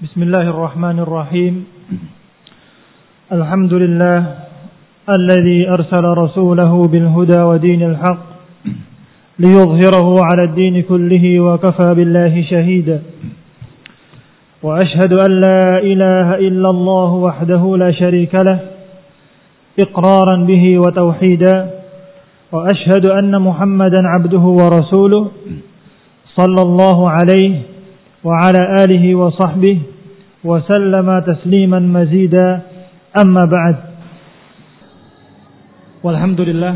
بسم الله الرحمن الرحيم. الحمد لله الذي أرسل رسوله بالهدى ودين الحق ليظهره على الدين كله وكفى بالله شهيدا. وأشهد أن لا إله إلا الله وحده لا شريك له إقرارا به وتوحيدا. وأشهد أن محمدا عبده ورسوله صلى الله عليه وعلى آله وصحبه وسلم تسليما مزيدا. أما بعد. Walhamdulillah,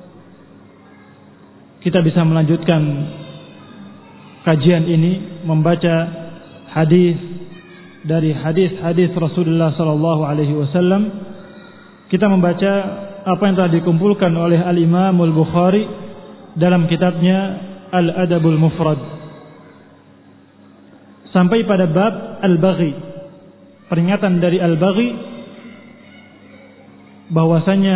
kita bisa melanjutkan kajian ini membaca hadis dari hadis-hadis Rasulullah sallallahu alaihi wasallam. Kita membaca apa yang telah dikumpulkan oleh Al-Imam Al-Bukhari dalam kitabnya Al-Adabul Mufrad sampai pada bab Al-Baghi. Peringatan dari Al-Baghi bahwasanya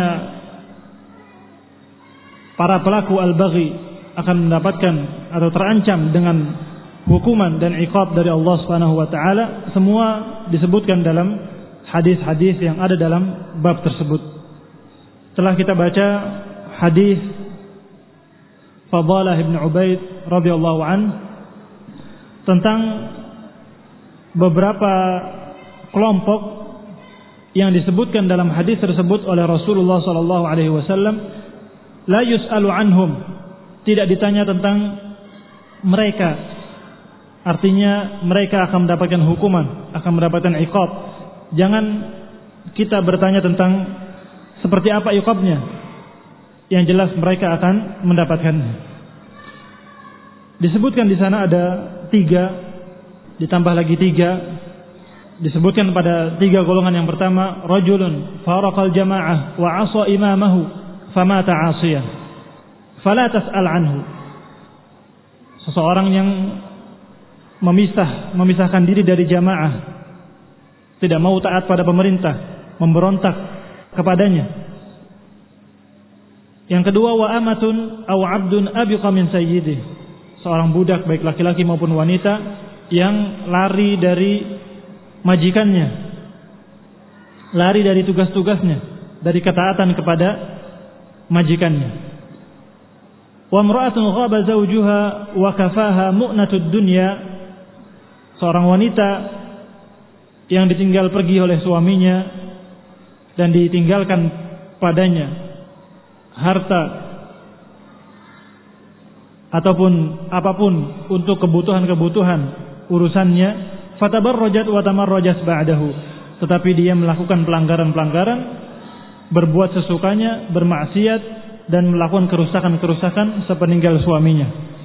para pelaku Al-Baghi akan mendapatkan atau terancam dengan hukuman dan iqab dari Allah Subhanahu wa taala. Semua disebutkan dalam hadis-hadis yang ada dalam bab tersebut. Telah kita baca hadis Fadalah bin Ubaid radhiyallahu anhu tentang beberapa kelompok yang disebutkan dalam hadis tersebut oleh Rasulullah sallallahu alaihi wasallam. La yus'alu anhum, tidak ditanya tentang mereka. Artinya mereka akan mendapatkan hukuman, akan mendapatkan iqab. Jangan kita bertanya tentang seperti apa iqabnya. Yang jelas mereka akan mendapatkannya. Disebutkan di sana ada 3, ditambah lagi 3. Disebutkan pada 3 golongan. Yang pertama, rajulun faraqal jamaah wa 'asa imamahu famata 'asiyan fala tas'al anhu. Seseorang yang memisahkan diri dari jamaah, tidak mau taat pada pemerintah, memberontak kepadanya. Yang kedua, wa amatun aw 'abdun abiqa min sayyidih. Seorang budak baik laki-laki maupun wanita yang lari dari majikannya, lari dari tugas-tugasnya, dari ketaatan kepada majikannya. Wa imra'atun ghaba zawjuha wa kafaha mu'natud dunya. Seorang wanita yang ditinggal pergi oleh suaminya dan ditinggalkan padanya harta ataupun apapun untuk kebutuhan-kebutuhan urusannya, fatabarrajat wa tamarrajat ba'dahu, tetapi dia melakukan pelanggaran-pelanggaran, berbuat sesukanya, bermaksiat dan melakukan kerusakan-kerusakan sepeninggal suaminya.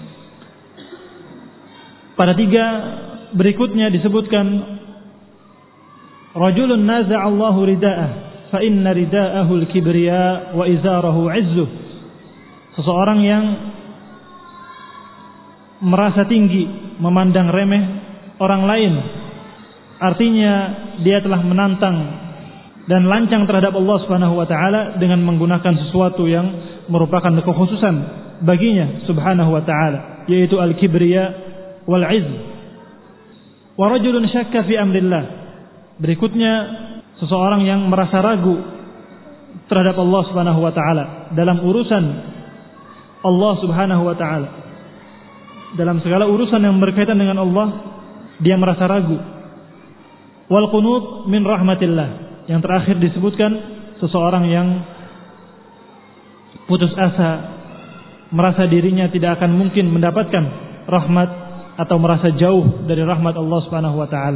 Pada 3 berikutnya disebutkan rajulun naza'allahu rida'ah fa inna rida'ahu al-kibriya wa izarahu 'izzuh. Seseorang yang merasa tinggi, memandang remeh orang lain, artinya dia telah menantang dan lancang terhadap Allah Subhanahu wa taala dengan menggunakan sesuatu yang merupakan kekhususan baginya Subhanahu wa taala, yaitu al-kibriya wal 'izz. Wa rajulun syakka fi amrillah. Berikutnya seseorang yang merasa ragu terhadap Allah Subhanahu wa taala dalam urusan Allah Subhanahu wa taala. Dalam segala urusan yang berkaitan dengan Allah, dia merasa ragu. Wal qunut min rahmatillah. Yang terakhir disebutkan seseorang yang putus asa, merasa dirinya tidak akan mungkin mendapatkan rahmat atau merasa jauh dari rahmat Allah Subhanahu wa taala.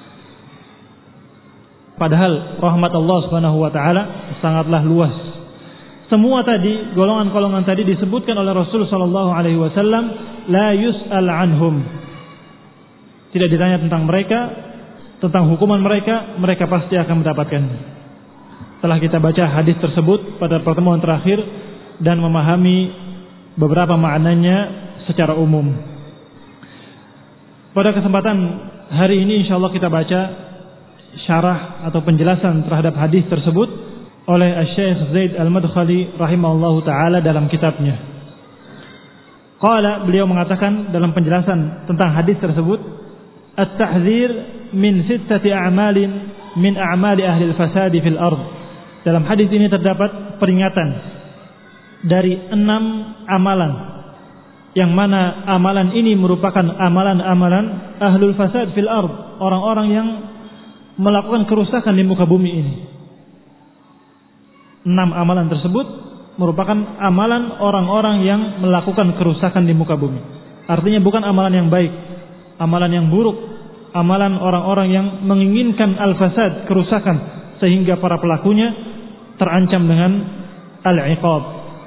Padahal rahmat Allah Subhanahu wa taala sangatlah luas. Semua tadi, golongan-golongan tadi disebutkan oleh Rasul sallallahu alaihi wasallam, la yus'al anhum. Tidak ditanya tentang mereka, tentang hukuman mereka, mereka pasti akan mendapatkannya. Telah kita baca hadis tersebut pada pertemuan terakhir dan memahami beberapa maknanya secara umum. Pada kesempatan hari ini insyaallah kita baca syarah atau penjelasan terhadap hadis tersebut oleh Syekh Zaid Al-Madkhali rahimahullahu taala dalam kitabnya. Qala, beliau mengatakan dalam penjelasan tentang hadis tersebut, at-tahdzir min sittati a'malin min a'mali ahli al-fasad fil ard. Dalam hadis ini terdapat peringatan dari 6 amalan, yang mana amalan ini merupakan amalan-amalan ahlul fasad fil ard, orang-orang yang melakukan kerusakan di muka bumi ini. 6 amalan tersebut merupakan amalan orang-orang yang melakukan kerusakan di muka bumi. Artinya bukan amalan yang baik, amalan yang buruk, amalan orang-orang yang menginginkan al-fasad, kerusakan, sehingga para pelakunya terancam dengan al-iqab.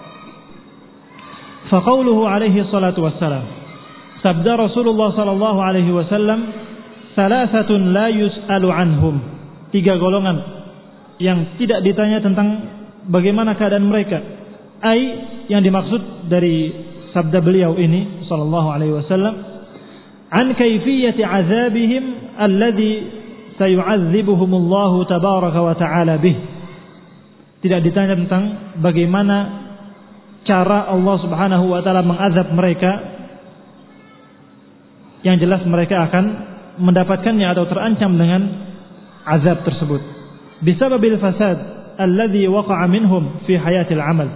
Faqauluhu alaihi salatu wassalam, sabda Rasulullah sallallahu alaihi wasallam, salasatun la yus'alu anhum, 3 golongan yang tidak ditanya tentang bagaimana keadaan mereka. Ai, yang dimaksud dari sabda beliau ini sallallahu alaihi wasallam, an kayfiyati azabihim alladhi sayu'adzibuhumullahu tabaraka wa ta'ala bih. Tidak ditanya tentang bagaimana cara Allah Subhanahu wa taala mengazab mereka, yang jelas mereka akan mendapatkannya atau terancam dengan azab tersebut. Bisababil fasad alladhi waqa'a minhum fi hayatil amal.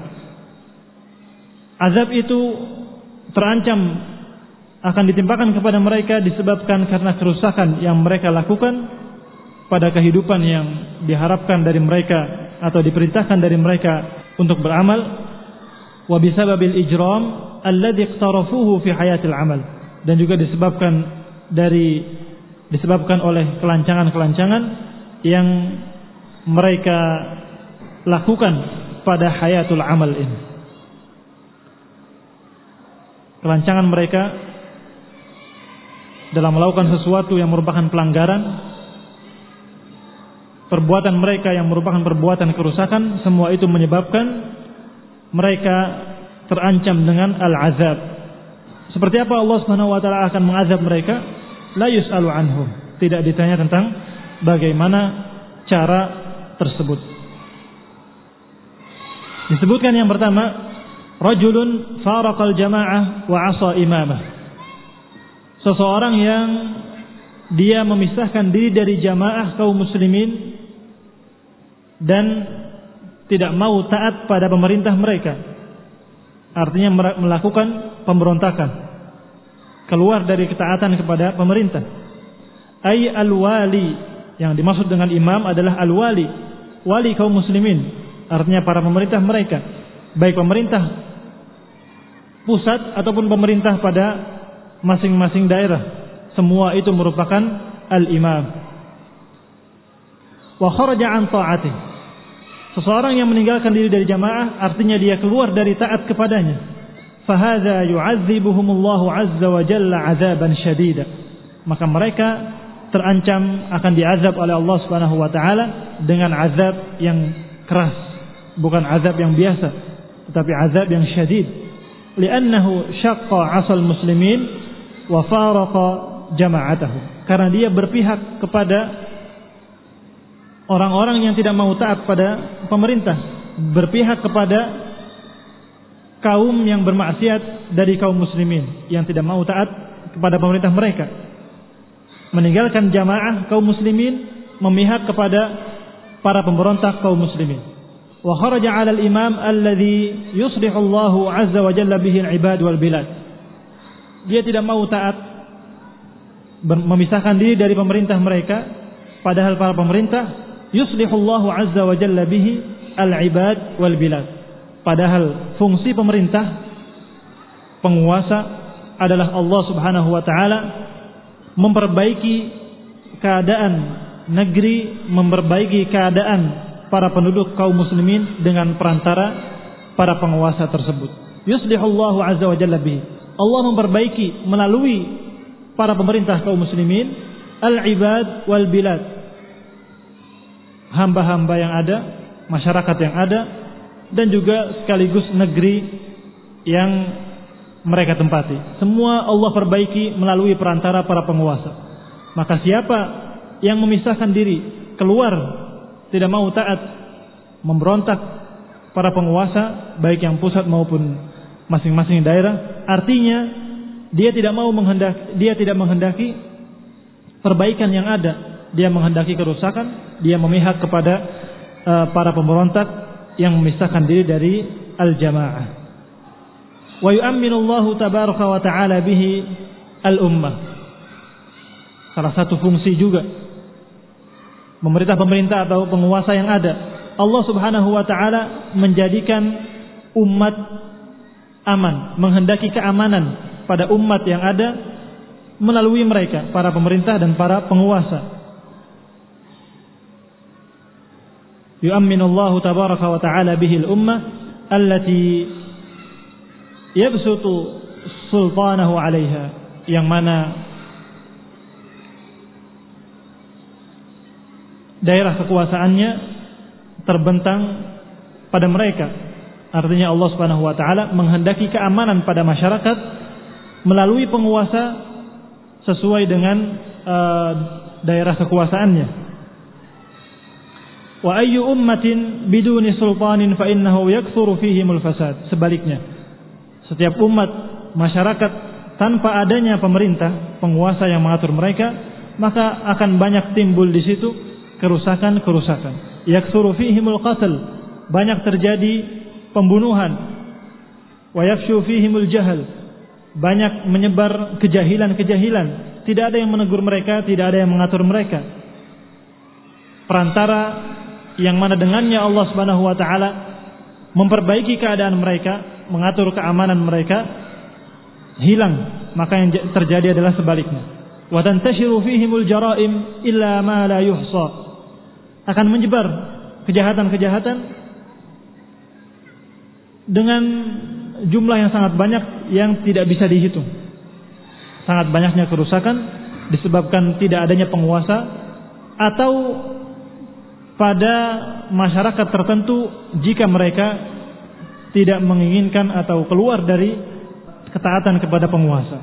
Azab itu terancam akan ditimpakan kepada mereka disebabkan karena kerusakan yang mereka lakukan pada kehidupan yang diharapkan dari mereka atau diperintahkan dari mereka untuk beramal. Wa bisababil ijram alladhi iqtarafuhu fi hayatil amal, dan juga disebabkan oleh kelancangan-kelancangan yang mereka lakukan pada hayatul amal ini. Kelancangan mereka dalam melakukan sesuatu yang merupakan pelanggaran, perbuatan mereka yang merupakan perbuatan kerusakan, semua itu menyebabkan mereka terancam dengan al-azab. Seperti apa Allah Subhanahu wa taala akan mengazab mereka? La yus'alu anhum, tidak ditanya tentang bagaimana cara tersebut. Disebutkan yang pertama, rajulun faraqal jamaah wa 'asa imamah. Seseorang yang dia memisahkan diri dari jamaah kaum muslimin dan tidak mau taat pada pemerintah mereka. Artinya melakukan pemberontakan, keluar dari ketaatan kepada pemerintah. Ay al-wali, yang dimaksud dengan imam adalah al-wali, wali kaum muslimin, artinya para pemerintah mereka, baik pemerintah pusat ataupun pemerintah pada masing-masing daerah, semua itu merupakan al-imam. Wa kharaja an ta'atih, seseorang yang meninggalkan diri dari jamaah artinya dia keluar dari taat kepadanya. Fahadza yu'adzibuhumullahu 'azza wa jalla 'adzaban syadida, maka mereka terancam akan diazab oleh Allah Subhanahu wa taala dengan azab yang keras, bukan azab yang biasa, tetapi azab yang syadid. Li'annahu syaqqa 'asal muslimin wa faraqa jama'atahu, karena dia berpihak kepada orang-orang yang tidak mau taat pada pemerintah, berpihak kepada kaum yang bermaksiat dari kaum muslimin yang tidak mau taat kepada pemerintah mereka, meninggalkan jamaah kaum muslimin, memihak kepada para pemberontak kaum muslimin. Wa kharaja 'ala al-imam alladhi yuslihu Allahu 'azza wa jalla bihi al-ibad wal bilad. Dia tidak mau taat, memisahkan diri dari pemerintah mereka, padahal para pemerintah yuslihu Allahu 'azza wa jalla bihi al-ibad wal bilad. Padahal fungsi pemerintah, penguasa adalah Allah Subhanahu wa taala memperbaiki keadaan negeri, memperbaiki keadaan para penduduk kaum muslimin dengan perantara para penguasa tersebut. Yuslihullahu azza wa jalla bihi, Allah memperbaiki melalui para pemerintah kaum muslimin al-ibad wal bilad, hamba-hamba yang ada, masyarakat yang ada, dan juga sekaligus negeri yang mereka tempati. Semua Allah perbaiki melalui perantara para penguasa. Maka siapa yang memisahkan diri, keluar, tidak mau taat, memberontak para penguasa, baik yang pusat maupun masing-masing daerah, artinya dia tidak menghendaki perbaikan yang ada, dia menghendaki kerusakan, dia memihak kepada para pemberontak yang memisahkan diri dari al-jamaah. Wa yu'amminu Allah tabaraka wa ta'ala bihi al-ummah. Salah satu fungsi juga pemerintah atau penguasa yang ada, Allah Subhanahu wa ta'ala menjadikan umat aman, menghendaki keamanan pada umat yang ada melalui mereka, para pemerintah dan para penguasa. Yu'amminu Allah tabaraka wa ta'ala bihi al-ummah allati yabsutu sultanahu 'alaiha, yang mana daerah kekuasaannya terbentang pada mereka. Artinya Allah Subhanahu wa ta'ala menghendaki keamanan pada masyarakat melalui penguasa sesuai dengan daerah kekuasaannya. Wa ayyu ummatin biduni sultanin fa innahu yakthuru fihimul fasad. Sebaliknya, setiap umat masyarakat tanpa adanya pemerintah, penguasa yang mengatur mereka, maka akan banyak timbul di situ kerusakan-kerusakan. Yakthuru fihimul qatl, banyak terjadi pembunuhan. Wa yafshu fihimul jahl, banyak menyebar kejahilan-kejahilan. Tidak ada yang menegur mereka, tidak ada yang mengatur mereka. Perantara yang mana dengannya Allah Subhanahu wa ta'ala memperbaiki keadaan mereka, mengatur keamanan mereka, hilang. Maka yang terjadi adalah sebaliknya. Wa tantashiru fihimul jaraim illa ma la yuhsa, akan menyebar kejahatan-kejahatan dengan jumlah yang sangat banyak yang tidak bisa dihitung. Sangat banyaknya kerusakan disebabkan tidak adanya penguasa, atau pada masyarakat tertentu jika mereka tidak menginginkan atau keluar dari ketaatan kepada penguasa.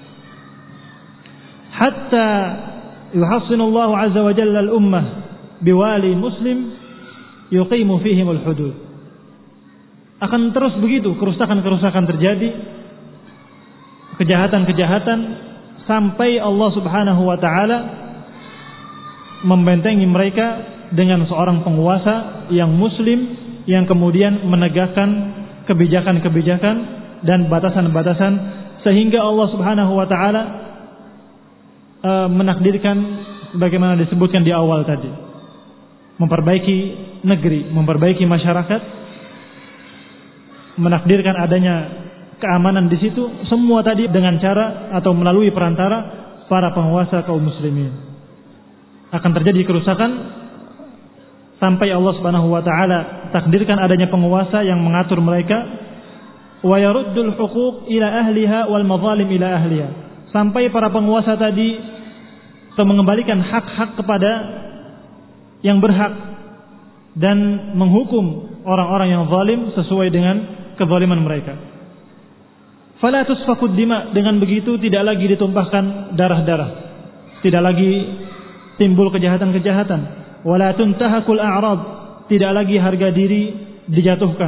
Hatta yuhassinullahu azza wa jalla al-ummah biwali muslim yuqimu fihimul hudud. Akan terus begitu kerusakan-kerusakan terjadi, kejahatan-kejahatan, sampai Allah Subhanahu wa ta'ala membentengi mereka dengan seorang penguasa yang muslim, yang kemudian menegakkan kebijakan-kebijakan dan batasan-batasan, sehingga Allah Subhanahu wa ta'ala menakdirkan sebagaimana disebutkan di awal tadi, memperbaiki negeri, memperbaiki masyarakat, menakdirkan adanya keamanan di situ, semua tadi dengan cara atau melalui perantara para penguasa kaum muslimin. Akan terjadi kerusakan sampai Allah Subhanahu wa ta'ala takdirkan adanya penguasa yang mengatur mereka. Wa yaruddul huquq ila ahliha wal mazalim ila ahliha, sampai para penguasa tadi mengembalikan hak-hak kepada yang berhak dan menghukum orang-orang yang zalim sesuai dengan kezaliman mereka. Fala tusfakud dima, dengan begitu tidak lagi ditumpahkan darah-darah, tidak lagi timbul kejahatan-kejahatan. Wala tuntahakul a'rad, tidak lagi harga diri dijatuhkan.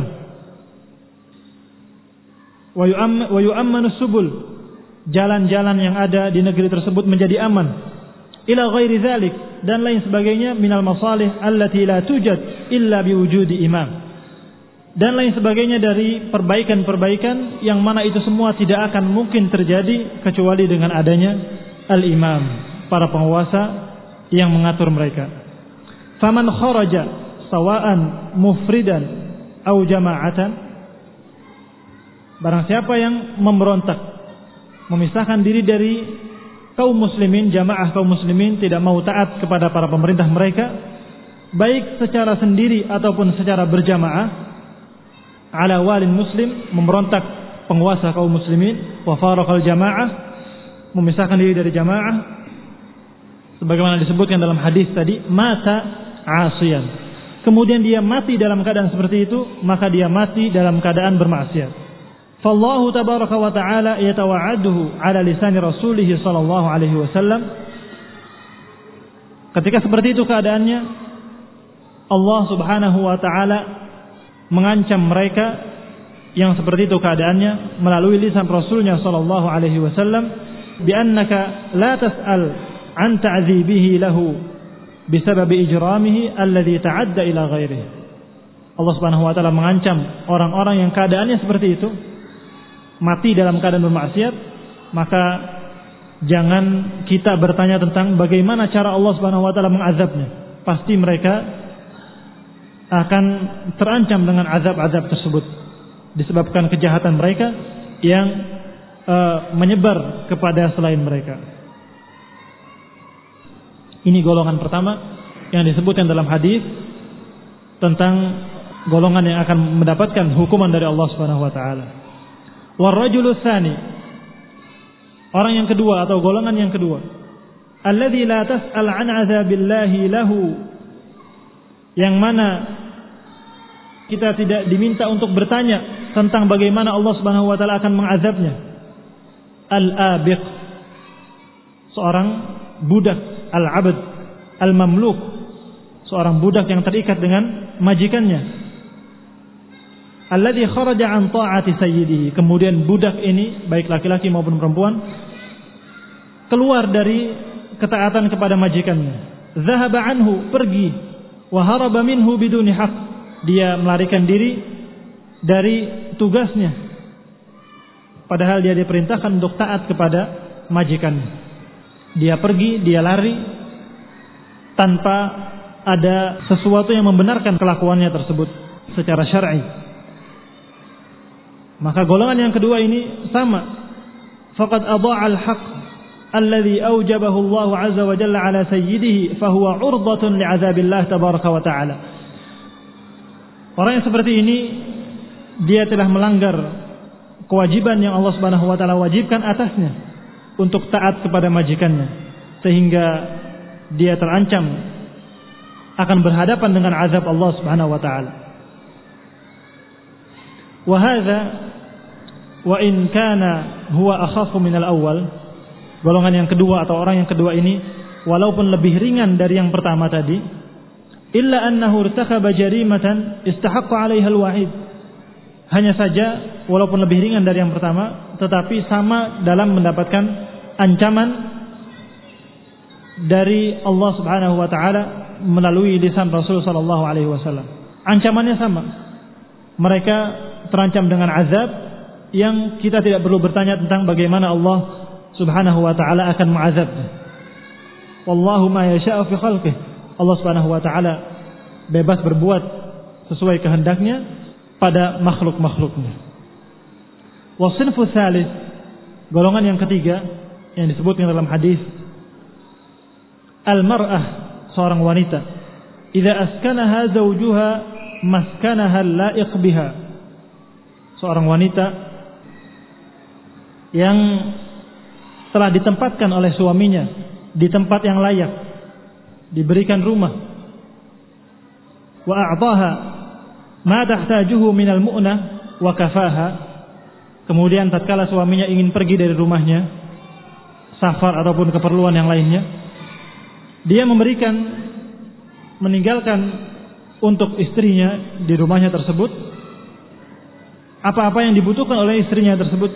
Wa yu'ammanu subul, jalan-jalan yang ada di negeri tersebut menjadi aman. Ila ghairi dzalik, dan lain sebagainya, minal masalih allati la tujad illa biwujudi imam, dan lain sebagainya dari perbaikan-perbaikan yang mana itu semua tidak akan mungkin terjadi kecuali dengan adanya al-imam, para penguasa yang mengatur mereka. Faman kharaja sawa'an mufridan au jama'atan, barang siapa yang memberontak, memisahkan diri dari kaum muslimin, jamaah kaum muslimin, tidak mau taat kepada para pemerintah mereka, baik secara sendiri ataupun secara berjamaah, ala walin muslim, memberontak penguasa kaum muslimin, wa faraqal jamaah, memisahkan diri dari jamaah, sebagaimana disebutkan dalam hadis tadi, mata asiyan, kemudian dia mati dalam keadaan seperti itu, maka dia mati dalam keadaan bermaksiat. Fallahu tabaraka wa ta'ala yatawa'aduhu ala lisani rasulih sallallahu alaihi wasallam. Ketika seperti itu keadaannya, Allah Subhanahu wa ta'ala mengancam mereka yang seperti itu keadaannya melalui lisan Rasulnya sallallahu alaihi wasallam, bi annaka la tas'al an ta'dzibihi lahu bisabab ijramihi alladhi ta'adda ila ghairihi. Allah Subhanahu wa taala mengancam orang-orang yang keadaannya seperti itu, mati dalam keadaan bermaksiat, maka jangan kita bertanya tentang bagaimana cara Allah Subhanahu wa taala mengazabnya. Pasti mereka akan terancam dengan azab-azab tersebut disebabkan kejahatan mereka yang menyebar kepada selain mereka. Ini golongan pertama yang disebutkan dalam hadis tentang golongan yang akan mendapatkan hukuman dari Allah Subhanahu wa taala. Warrajulu tsani, orang yang kedua atau golongan yang kedua, alladzi la tas'al 'an 'adzabillahi lahu, yang mana kita tidak diminta untuk bertanya tentang bagaimana Allah Subhanahu wa taala akan mengazabnya. Al-abiq, seorang budak, al-'abd, al-mamluk, seorang budak yang terikat dengan majikannya. Alladzi kharaja 'an ta'ati sayyidihi, kemudian budak ini baik laki-laki maupun perempuan keluar dari ketaatan kepada majikannya. Zahaba anhu, pergi, wa haraba minhu biduni haq, dia melarikan diri dari tugasnya padahal dia diperintahkan untuk taat kepada majikannya. Dia pergi, dia lari tanpa ada sesuatu yang membenarkan kelakuannya tersebut secara syar'i. Maka golongan yang kedua ini sama. Faqad adha'a al-haqq alladhi awjabahu Allah 'azza wa jalla 'ala sayyidihi fa huwa 'urdatun li'adzabillah tabaraka wa ta'ala. Orang yang seperti ini dia telah melanggar kewajiban yang Allah Subhanahu wa taala wajibkan atasnya untuk taat kepada majikannya, sehingga dia terancam akan berhadapan dengan azab Allah Subhanahu wa taala. Wa hadza wa in kana huwa akhafu min al-awwal, golongan yang kedua atau orang yang kedua ini walaupun lebih ringan dari yang pertama tadi, illa annahu irtakaba jarimatan istahaqqa 'alaiha al-wa'id. Hanya saja walaupun lebih ringan dari yang pertama tetapi sama dalam mendapatkan ancaman dari Allah Subhanahu wa taala melalui lisan Rasul sallallahu alaihi wasallam. Ancamannya sama. Mereka terancam dengan azab yang kita tidak perlu bertanya tentang bagaimana Allah Subhanahu wa taala akan mengazabnya. Wallahu ma yasha'u fi khalqihi. Allah Subhanahu wa taala bebas berbuat sesuai kehendaknya pada makhluk-makhluknya. Wasinfu tsalits, golongan yang ketiga yang disebutkan dalam hadis, al-mar'ah, seorang wanita, idza askanaha zawjuha maskanaha al-la'iq biha. Seorang wanita yang telah ditempatkan oleh suaminya di tempat yang layak, diberikan rumah, wa a'taha ma tahtajuhu minal mu'nah wa kafaha. Kemudian tatkala suaminya ingin pergi dari rumahnya, safar ataupun keperluan yang lainnya, dia meninggalkan untuk istrinya di rumahnya tersebut apa-apa yang dibutuhkan oleh istrinya tersebut.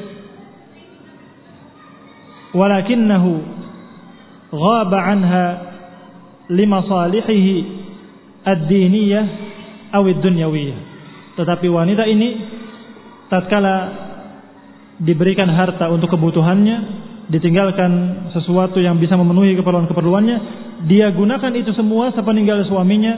Walakinnahu ghaba anha limasalihihi ad-diniyah aw ad-dunyawiyah. Tetapi wanita ini tatkala diberikan harta untuk kebutuhannya, ditinggalkan sesuatu yang bisa memenuhi keperluan-keperluannya, dia gunakan itu semua sepeninggal suaminya.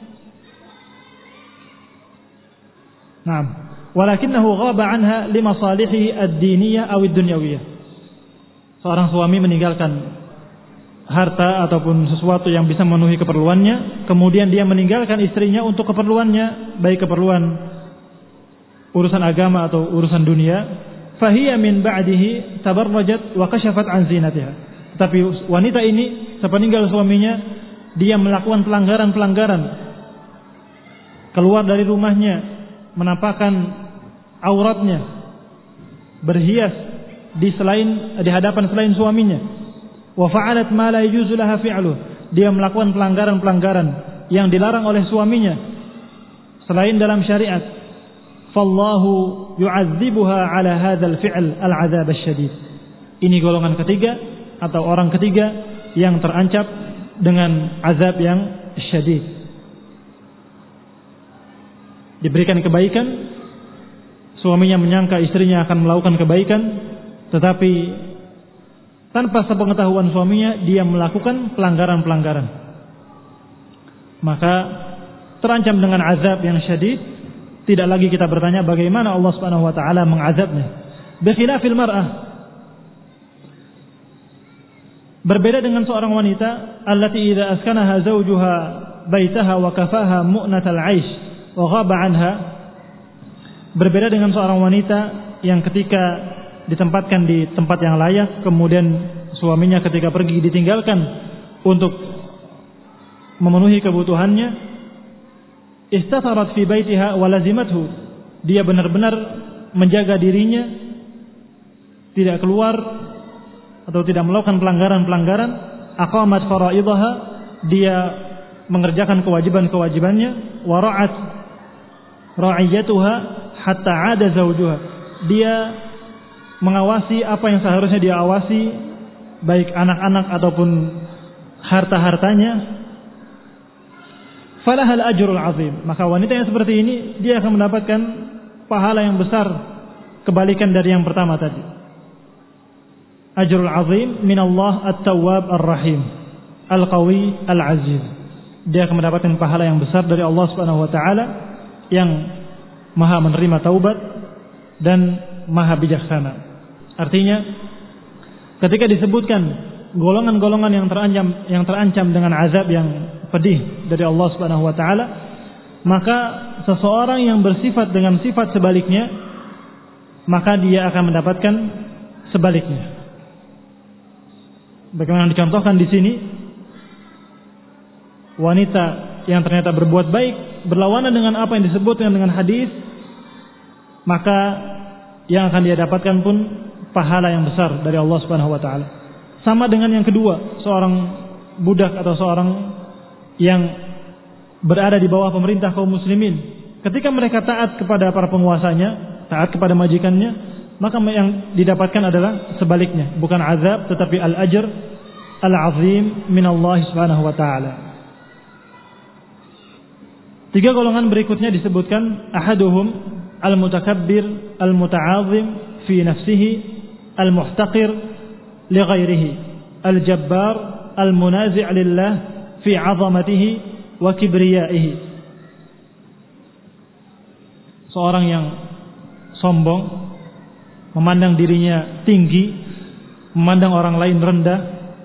Naam, walakinnahu ghaba anha limasalihihi ad-diniyah aw ad-dunyawiyah. Seorang suami meninggalkan harta ataupun sesuatu yang bisa memenuhi keperluannya, kemudian dia meninggalkan istrinya untuk keperluannya, baik keperluan urusan agama atau urusan dunia. Fahiya min ba'dihi tabarrajat wa kashafat an zinatiha. Tapi wanita ini sepeninggal suaminya, dia melakukan pelanggaran-pelanggaran, keluar dari rumahnya menampakkan auratnya, berhias di hadapan selain suaminya. Wa fa'alat ma la yajuzu laha fi'luh. Dia melakukan pelanggaran-pelanggaran yang dilarang oleh suaminya selain dalam syariat. Fallahu yu'adzibuha 'ala hadzal fi'l al-'adzab asy-syadid. Ini golongan ketiga atau orang ketiga yang terancam dengan azab yang syadid. Diberikan kebaikan, suaminya menyangka istrinya akan melakukan kebaikan, tetapi tanpa sepengetahuan suaminya dia melakukan pelanggaran-pelanggaran, maka terancam dengan azab yang syadid. Tidak lagi kita bertanya bagaimana Allah Subhanahu wa taala mengazabnya. Bikhilafil mar'ah, berbeda dengan seorang wanita allati idza askanaha zawjuha baitaha wa kafaha mu'natal 'aish wa ghaba 'anha. Berbeda dengan seorang wanita yang ketika ditempatkan di tempat yang layak, kemudian suaminya ketika pergi ditinggalkan untuk memenuhi kebutuhannya, istatarat fi baitiha wa lazimathu. Dia benar-benar menjaga dirinya, tidak keluar atau tidak melakukan pelanggaran-pelanggaran. Aqamat faraidaha, dia mengerjakan kewajiban-kewajibannya. Wa ra'at ra'iyatuha hatta 'ada zawjuha, dia mengawasi apa yang seharusnya dia awasi, baik anak-anak ataupun harta-hartanya. Falahal ajrul azim, maka wanita yang seperti ini dia akan mendapatkan pahala yang besar, kebalikan dari yang pertama tadi. Ajrul azim minallah at-tawwab ar-rahim al-qawi al-aziz. Dia akan mendapatkan pahala yang besar dari Allah Subhanahu wa taala yang Maha menerima taubat dan Maha bijaksana. Artinya, ketika disebutkan golongan-golongan yang terancam dengan azab yang pedih dari Allah Subhanahu wa taala, maka seseorang yang bersifat dengan sifat sebaliknya, maka dia akan mendapatkan sebaliknya. Bagaimana dicontohkan di sini, wanita yang ternyata berbuat baik berlawanan dengan apa yang disebutkan dengan hadis, maka yang akan dia dapatkan pun pahala yang besar dari Allah Subhanahu wa taala. Sama dengan yang kedua, seorang budak atau seorang yang berada di bawah pemerintah kaum muslimin, ketika mereka taat kepada para penguasanya, taat kepada majikannya, maka yang didapatkan adalah sebaliknya, bukan azab tetapi al-ajr al-azim min Allah Subhanahu wa taala. Tiga golongan berikutnya disebutkan, ahaduhum al-mutakabbir al-muta'azim fi nafsihi al-muhtaqir li ghairihi al-jabbar al-munazi' lillah fi 'azamatihi wa kibriyaihi. Seorang yang sombong, memandang dirinya tinggi, memandang orang lain rendah,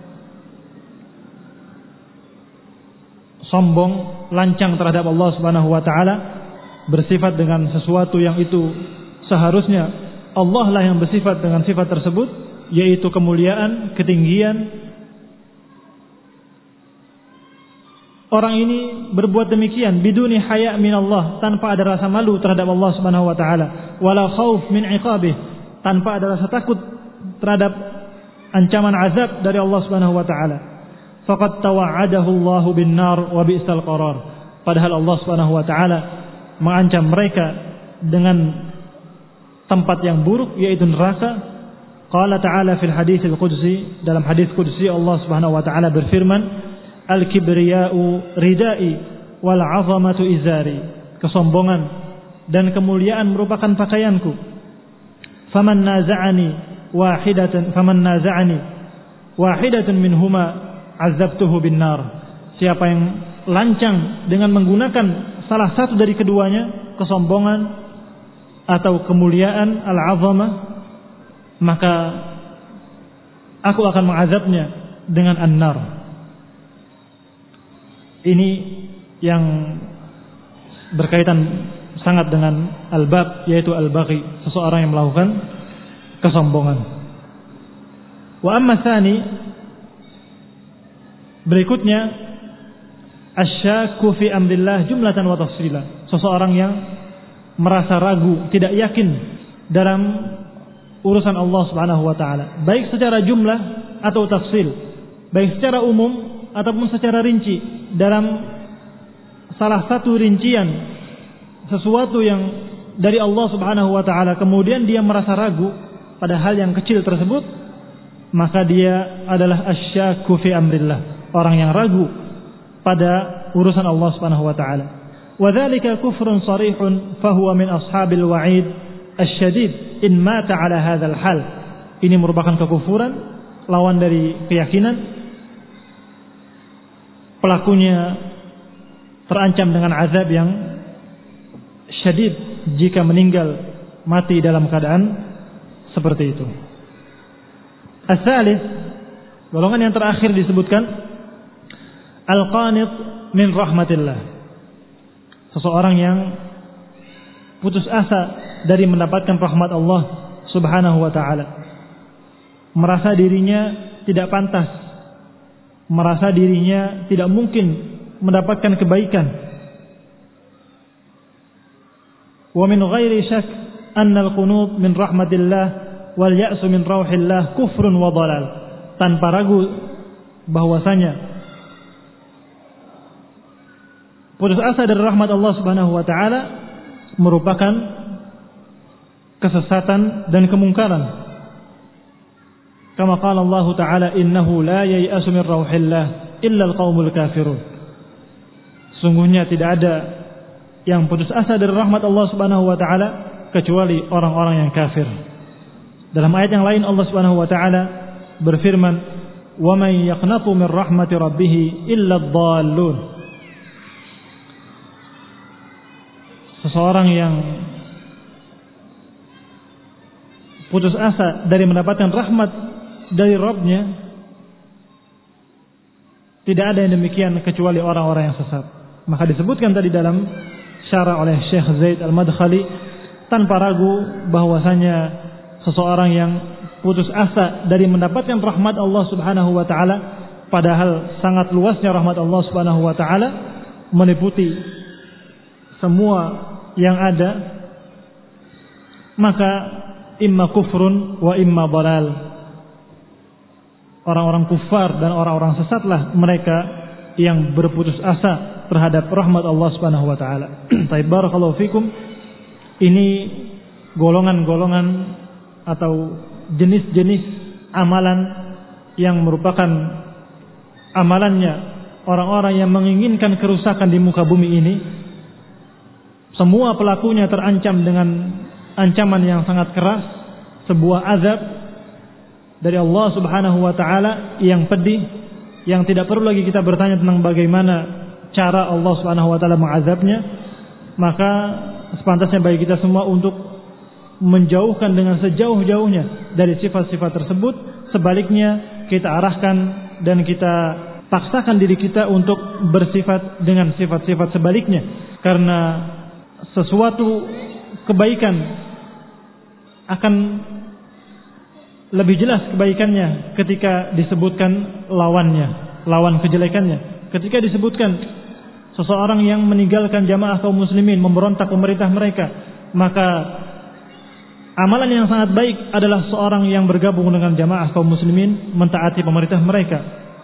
sombong, lancang terhadap Allah Subhanahu wa taala, bersifat dengan sesuatu yang itu seharusnya Allah lah yang bersifat dengan sifat tersebut, yaitu kemuliaan, ketinggian. Orang ini berbuat demikian biduni haya min Allah, tanpa ada rasa malu terhadap Allah Subhanahu wa taala, wala khauf min iqabih, tanpa ada rasa takut terhadap ancaman azab dari Allah Subhanahu wa taala. Faqad tawa'adahu Allah bin nar wa bi'sal qarar. Padahal Allah Subhanahu wa taala mengancam mereka dengan tempat yang buruk, yaitu neraka. Qala ta'ala fil haditsil qudsi, dalam hadis qudsi Allah Subhanahu wa taala berfirman, al-kibriya'u ridai wal 'azamatu izari. Kesombongan dan kemuliaan merupakan pakaianku. Faman naza'ani wahidatan minhuma 'adzabtuhu bin nar. Siapa yang lancang dengan menggunakan salah satu dari keduanya, kesombongan atau kemuliaan al-'azamah, maka aku akan mengazabnya dengan an-nar. Ini yang berkaitan sangat dengan al-bab, yaitu al-baghi, seseorang yang melakukan kesombongan. Wa amma tsani, berikutnya asyaku fi amrillah jumlatan wa tafsila. Seseorang yang merasa ragu, tidak yakin dalam urusan Allah Subhanahu wa taala, baik secara jumlah atau tafsil, baik secara umum ataupun secara rinci. Dalam salah satu rincian sesuatu yang dari Allah Subhanahu wa taala, kemudian dia merasa ragu pada hal yang kecil tersebut, maka dia adalah asyakku fi amrillah, orang yang ragu pada urusan Allah Subhanahu wa taala. Wa dzalika kufrun sharihun fa huwa min ashabil wa'id asyadid in mata ala hadzal hal. Ini merupakan kekufuran, lawan dari keyakinan. Pelakunya terancam dengan azab yang syadid jika meninggal mati dalam keadaan seperti itu. As-salis, golongan yang terakhir disebutkan al-qanit min rahmatillah, seseorang yang putus asa dari mendapatkan rahmat Allah Subhanahu wa taala, merasa dirinya tidak pantas, merasa dirinya tidak mungkin mendapatkan kebaikan. Wa min ghairi syak anna al-qunut min rahmatillah wal ya'su min rauhillah kufrun wa dhalal. Tanpa ragu bahwasanya putus asa dari rahmat Allah Subhanahu wa taala merupakan kesesatan dan kemungkaran. Kama qala Allah taala innahu la yai'asu min rauhillah illa al-qaumul kafirun. Sungguhnya tidak ada yang putus asa dari rahmat Allah Subhanahu wa taala kecuali orang-orang yang kafir. Dalam ayat yang lain Allah Subhanahu wa taala berfirman, "Wa may yaqnatu min rahmati rabbih illa ad-dallun." Seseorang yang putus asa dari mendapatkan rahmat dari Rabb-Nya, tidak ada yang demikian kecuali orang-orang yang sesat. Maka disebutkan tadi dalam syarah oleh Syekh Zaid Al-Madkhali tanpa ragu bahwasanya seseorang yang putus asa dari mendapatkan rahmat Allah Subhanahu wa taala, padahal sangat luasnya rahmat Allah Subhanahu wa taala meliputi semua yang ada, maka imma kufrun wa imma dhalal. Orang-orang kufar dan orang-orang sesatlah mereka yang berputus asa terhadap rahmat Allah Subhanahu wa taala. Baik, barakallahu fikum. Ini golongan-golongan atau jenis-jenis amalan yang merupakan amalannya orang-orang yang menginginkan kerusakan di muka bumi ini. Semua pelakunya terancam dengan ancaman yang sangat keras, sebuah azab dari Allah Subhanahu wa taala yang pedih, yang tidak perlu lagi kita bertanya tentang bagaimana cara Allah Subhanahu wa taala mengazabnya. Maka sepantasnya bagi kita semua untuk menjauhkan dengan sejauh-jauhnya dari sifat-sifat tersebut. Sebaliknya kita arahkan dan kita paksakan diri kita untuk bersifat dengan sifat-sifat sebaliknya, karena sesuatu kebaikan akan lebih jelas kebaikannya ketika disebutkan lawannya, lawan kejelekannya. Ketika disebutkan seseorang yang meninggalkan jamaah kaum muslimin, memberontak pemerintah mereka, maka amalan yang sangat baik adalah seorang yang bergabung dengan jamaah kaum muslimin, mentaati pemerintah mereka.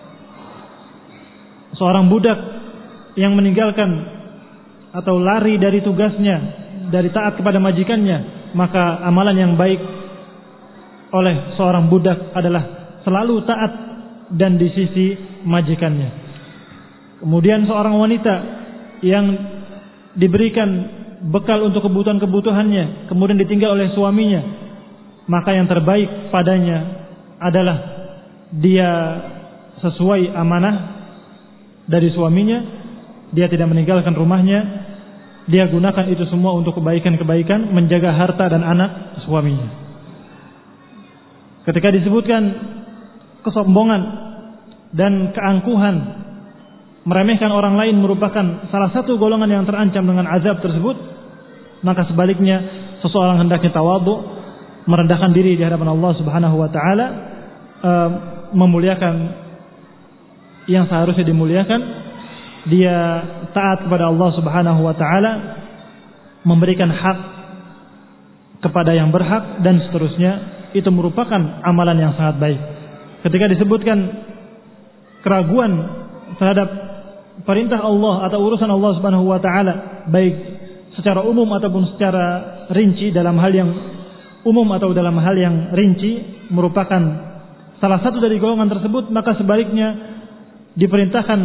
Seorang budak yang meninggalkan atau lari dari tugasnya, dari taat kepada majikannya, maka amalan yang baik oleh seorang budak adalah selalu taat dan di sisi majikannya. Kemudian seorang wanita yang diberikan bekal untuk kebutuhan-kebutuhannya, kemudian ditinggal oleh suaminya, maka yang terbaik padanya adalah dia sesuai amanah dari suaminya. Dia tidak meninggalkan rumahnya, dia gunakan itu semua untuk kebaikan-kebaikan, menjaga harta dan anak suaminya. Ketika disebutkan kesombongan dan keangkuhan, meremehkan orang lain merupakan salah satu golongan yang terancam dengan azab tersebut, maka sebaliknya seseorang hendaknya tawadhu, merendahkan diri di hadapan Allah Subhanahu wa taala, memuliakan yang seharusnya dimuliakan. Dia taat kepada Allah Subhanahu wa taala, memberikan hak kepada yang berhak dan seterusnya. Itu merupakan amalan yang sangat baik. Ketika disebutkan keraguan terhadap perintah Allah atau urusan Allah Subhanahu wa taala, baik secara umum ataupun secara rinci, dalam hal yang umum atau dalam hal yang rinci, merupakan salah satu dari golongan tersebut, maka sebaliknya diperintahkan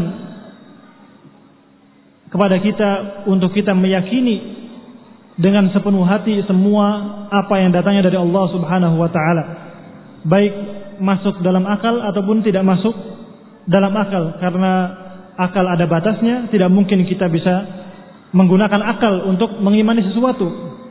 kepada kita untuk kita meyakini dengan sepenuh hati semua apa yang datangnya dari Allah Subhanahu wa taala, baik masuk dalam akal ataupun tidak masuk dalam akal, karena akal ada batasnya, tidak mungkin kita bisa menggunakan akal untuk mengimani sesuatu.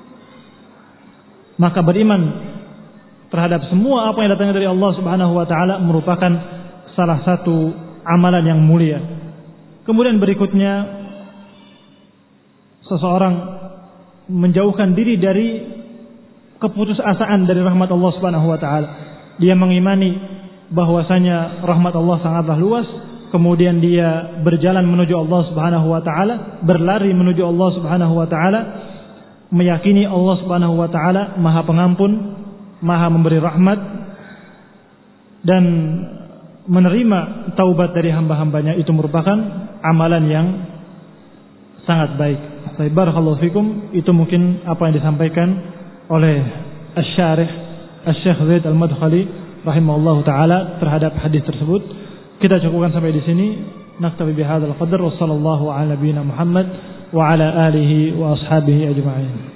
Maka beriman terhadap semua apa yang datangnya dari Allah Subhanahu wa taala merupakan salah satu amalan yang mulia. Kemudian berikutnya, seseorang menjauhkan diri dari keputusasaan dari rahmat Allah Subhanahu wa taala. Dia mengimani bahwasanya rahmat Allah sangatlah luas, kemudian dia berjalan menuju Allah Subhanahu wa taala, berlari menuju Allah Subhanahu wa taala, meyakini Allah Subhanahu wa taala Maha Pengampun, Maha memberi rahmat, dan menerima taubat dari hamba-hambanya. Itu merupakan amalan yang sangat baik. Barakallahu fikum. Itu mungkin apa yang disampaikan oleh Asy-Syarih Asy-Syaikh Zaid Al-Madkhali rahimahullahu taala terhadap hadis tersebut. Kita cukupkan sampai di sini. Naktafi bihadzal qadar wa sallallahu ala nabiyyina Muhammad wa ala alihi wa ashabihi ajma'in.